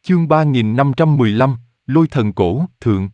Chương 3515, Lôi thần cổ, thượng.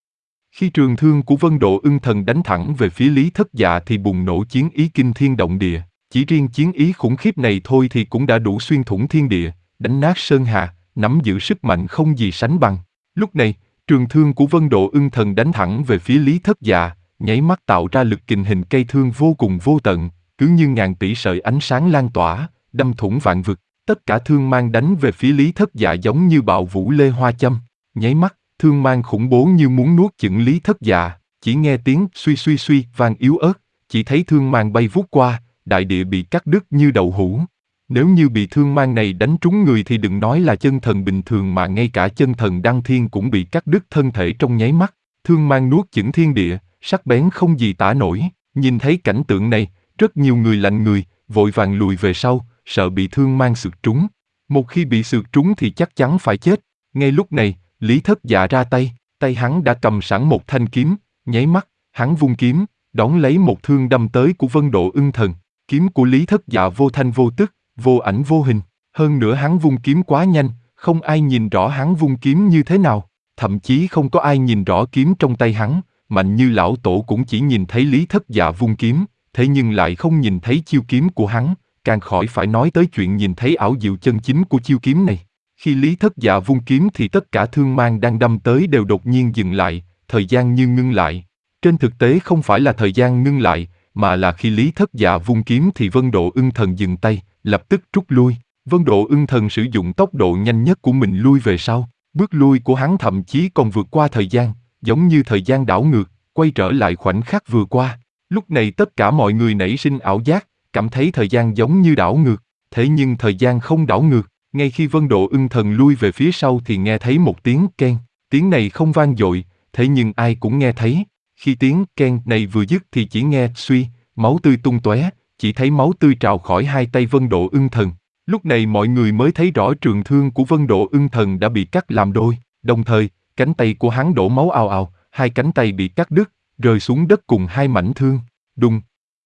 Khi trường thương của Vân Độ Ưng Thần đánh thẳng về phía Lý Thất Dạ thì bùng nổ chiến ý kinh thiên động địa. Chỉ riêng chiến ý khủng khiếp này thôi thì cũng đã đủ xuyên thủng thiên địa, đánh nát sơn hà, nắm giữ sức mạnh không gì sánh bằng. Lúc này, trường thương của Vân Độ Ưng Thần đánh thẳng về phía Lý Thất Dạ, nháy mắt tạo ra lực kình hình cây thương vô cùng vô tận, cứ như ngàn tỷ sợi ánh sáng lan tỏa, đâm thủng vạn vực. Tất cả thương mang đánh về phía Lý Thất Dạ giống như bạo vũ lê hoa châm. Nháy mắt, thương mang khủng bố như muốn nuốt chửng Lý Thất Dạ. Chỉ nghe tiếng suy suy suy vang yếu ớt, chỉ thấy thương mang bay vút qua, đại địa bị cắt đứt như đậu hũ. Nếu như bị thương mang này đánh trúng người thì đừng nói là chân thần bình thường mà ngay cả chân thần đăng thiên cũng bị cắt đứt thân thể trong nháy mắt. Thương mang nuốt chửng thiên địa, sắc bén không gì tả nổi. Nhìn thấy cảnh tượng này, rất nhiều người lạnh người, vội vàng lùi về sau, sợ bị thương mang sượt trúng. Một khi bị sượt trúng thì chắc chắn phải chết. Ngay lúc này, Lý Thất Dạ ra tay, tay hắn đã cầm sẵn một thanh kiếm, nháy mắt, hắn vung kiếm, đón lấy một thương đâm tới của Vân Độ Ưng Thần. Kiếm của Lý Thất Dạ vô thanh vô tức, vô ảnh vô hình. Hơn nữa hắn vung kiếm quá nhanh, không ai nhìn rõ hắn vung kiếm như thế nào. Thậm chí không có ai nhìn rõ kiếm trong tay hắn, Mạnh Như lão tổ cũng chỉ nhìn thấy Lý Thất Dạ vung kiếm, thế nhưng lại không nhìn thấy chiêu kiếm của hắn, càng khỏi phải nói tới chuyện nhìn thấy ảo diệu chân chính của chiêu kiếm này. Khi Lý Thất Dạ vung kiếm thì tất cả thương mang đang đâm tới đều đột nhiên dừng lại, thời gian như ngưng lại. Trên thực tế không phải là thời gian ngưng lại, mà là khi Lý Thất Dạ vung kiếm thì Vân Độ Ưng Thần dừng tay, lập tức rút lui. Vân Độ Ưng Thần sử dụng tốc độ nhanh nhất của mình lui về sau. Bước lui của hắn thậm chí còn vượt qua thời gian, giống như thời gian đảo ngược, quay trở lại khoảnh khắc vừa qua. Lúc này tất cả mọi người nảy sinh ảo giác, cảm thấy thời gian giống như đảo ngược. Thế nhưng thời gian không đảo ngược. Ngay khi Vân Độ Ưng Thần lui về phía sau thì nghe thấy một tiếng keng. Tiếng này không vang dội, thế nhưng ai cũng nghe thấy. Khi tiếng keng này vừa dứt thì chỉ nghe suy, máu tươi tung tóe, chỉ thấy máu tươi trào khỏi hai tay Vân Độ Ưng Thần. Lúc này mọi người mới thấy rõ trường thương của Vân Độ Ưng Thần đã bị cắt làm đôi. Đồng thời, cánh tay của hắn đổ máu ào ào, hai cánh tay bị cắt đứt, rơi xuống đất cùng hai mảnh thương. Đùng!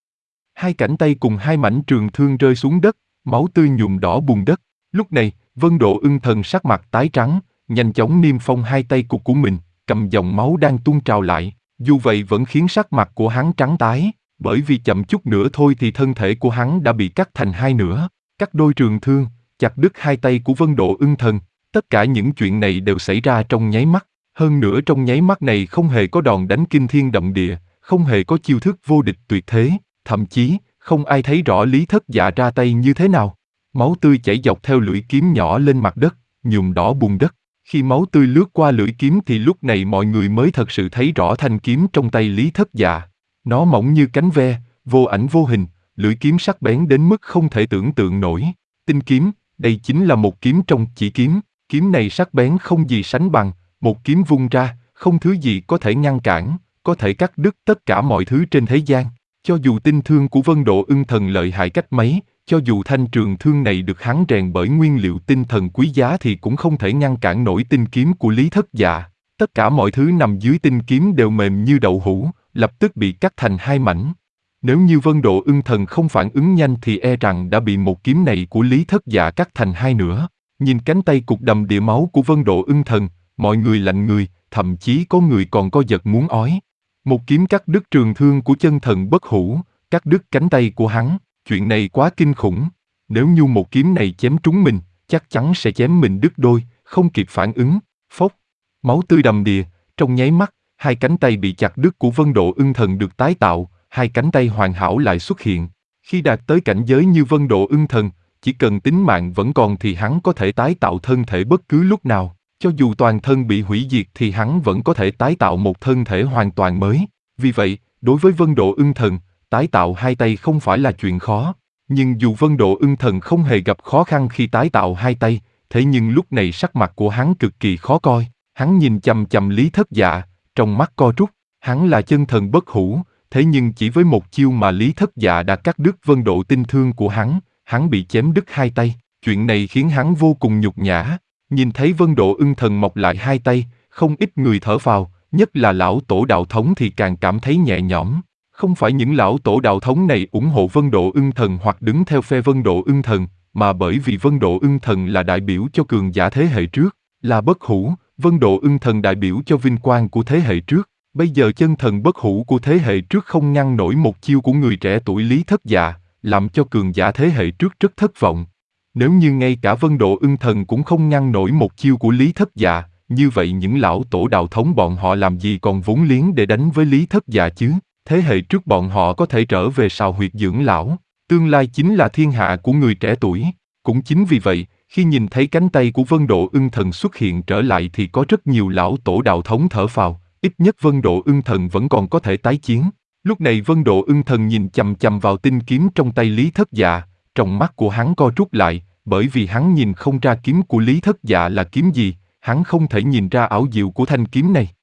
Hai cánh tay cùng hai mảnh trường thương rơi xuống đất, máu tươi nhuộm đỏ bùn đất. Lúc này, Vân Độ Ưng Thần sắc mặt tái trắng, nhanh chóng niêm phong hai tay cụt của mình, cầm dòng máu đang tuôn trào lại. Dù vậy vẫn khiến sắc mặt của hắn trắng tái, bởi vì chậm chút nữa thôi thì thân thể của hắn đã bị cắt thành hai nửa. Cắt đôi trường thương, chặt đứt hai tay của Vân Độ Ưng Thần. Tất cả những chuyện này đều xảy ra trong nháy mắt. Hơn nữa trong nháy mắt này không hề có đòn đánh kinh thiên động địa, không hề có chiêu thức vô địch tuyệt thế, thậm chí không ai thấy rõ Lý Thất Dạ ra tay như thế nào. Máu tươi chảy dọc theo lưỡi kiếm nhỏ lên mặt đất, nhuộm đỏ bùn đất. Khi máu tươi lướt qua lưỡi kiếm thì lúc này mọi người mới thật sự thấy rõ thanh kiếm trong tay Lý Thất Dạ. Nó mỏng như cánh ve, vô ảnh vô hình, lưỡi kiếm sắc bén đến mức không thể tưởng tượng nổi. Tinh kiếm, đây chính là một kiếm trong chỉ kiếm. Kiếm này sắc bén không gì sánh bằng, một kiếm vung ra, không thứ gì có thể ngăn cản, có thể cắt đứt tất cả mọi thứ trên thế gian. Cho dù tinh thương của Vân Độ Ưng Thần lợi hại cách mấy, cho dù thanh trường thương này được hắn rèn bởi nguyên liệu tinh thần quý giá thì cũng không thể ngăn cản nổi tinh kiếm của Lý Thất Dạ. Tất cả mọi thứ nằm dưới tinh kiếm đều mềm như đậu hũ, lập tức bị cắt thành hai mảnh. Nếu như Vân Độ Ưng Thần không phản ứng nhanh thì e rằng đã bị một kiếm này của Lý Thất Dạ cắt thành hai nửa. Nhìn cánh tay cụt đầm đìa máu của Vân Độ Ưng Thần, mọi người lạnh người, thậm chí có người còn co giật muốn ói. Một kiếm cắt đứt trường thương của chân thần bất hủ, cắt đứt cánh tay của hắn. Chuyện này quá kinh khủng. Nếu như một kiếm này chém trúng mình, chắc chắn sẽ chém mình đứt đôi, không kịp phản ứng. Phốc! Máu tươi đầm đìa, trong nháy mắt, hai cánh tay bị chặt đứt của Vân Độ Ưng Thần được tái tạo, hai cánh tay hoàn hảo lại xuất hiện. Khi đạt tới cảnh giới như Vân Độ Ưng Thần, chỉ cần tính mạng vẫn còn thì hắn có thể tái tạo thân thể bất cứ lúc nào. Cho dù toàn thân bị hủy diệt thì hắn vẫn có thể tái tạo một thân thể hoàn toàn mới. Vì vậy, đối với Vân Độ Ưng Thần, tái tạo hai tay không phải là chuyện khó. Nhưng dù Vân Độ Ưng Thần không hề gặp khó khăn khi tái tạo hai tay, thế nhưng lúc này sắc mặt của hắn cực kỳ khó coi. Hắn nhìn chằm chằm Lý Thất Dạ, trong mắt co rút. Hắn là chân thần bất hủ, thế nhưng chỉ với một chiêu mà Lý Thất Dạ đã cắt đứt Vân Độ tinh thương của hắn bị chém đứt hai tay. Chuyện này khiến hắn vô cùng nhục nhã. Nhìn thấy Vân Độ Ưng Thần mọc lại hai tay, không ít người thở phào, nhất là lão tổ đạo thống thì càng cảm thấy nhẹ nhõm. Không phải những lão tổ đạo thống này ủng hộ Vân Độ Ưng Thần hoặc đứng theo phe Vân Độ Ưng Thần, mà bởi vì Vân Độ Ưng Thần là đại biểu cho cường giả thế hệ trước. Là bất hủ, Vân Độ Ưng Thần đại biểu cho vinh quang của thế hệ trước. Bây giờ chân thần bất hủ của thế hệ trước không ngăn nổi một chiêu của người trẻ tuổi Lý Thất Dạ, làm cho cường giả thế hệ trước rất thất vọng. Nếu như ngay cả Vân Độ Ưng Thần cũng không ngăn nổi một chiêu của Lý Thất Dạ, như vậy những lão tổ đạo thống bọn họ làm gì còn vốn liếng để đánh với Lý Thất Dạ chứ? Thế hệ trước bọn họ có thể trở về sào huyệt dưỡng lão, tương lai chính là thiên hạ của người trẻ tuổi. Cũng chính vì vậy, khi nhìn thấy cánh tay của Vân Độ Ưng Thần xuất hiện trở lại thì có rất nhiều lão tổ đạo thống thở phào, ít nhất Vân Độ Ưng Thần vẫn còn có thể tái chiến. Lúc này Vân Độ Ưng Thần nhìn chằm chằm vào tinh kiếm trong tay Lý Thất Dạ, trong mắt của hắn co rút lại, bởi vì hắn nhìn không ra kiếm của Lý Thất Dạ là kiếm gì, hắn không thể nhìn ra ảo diệu của thanh kiếm này.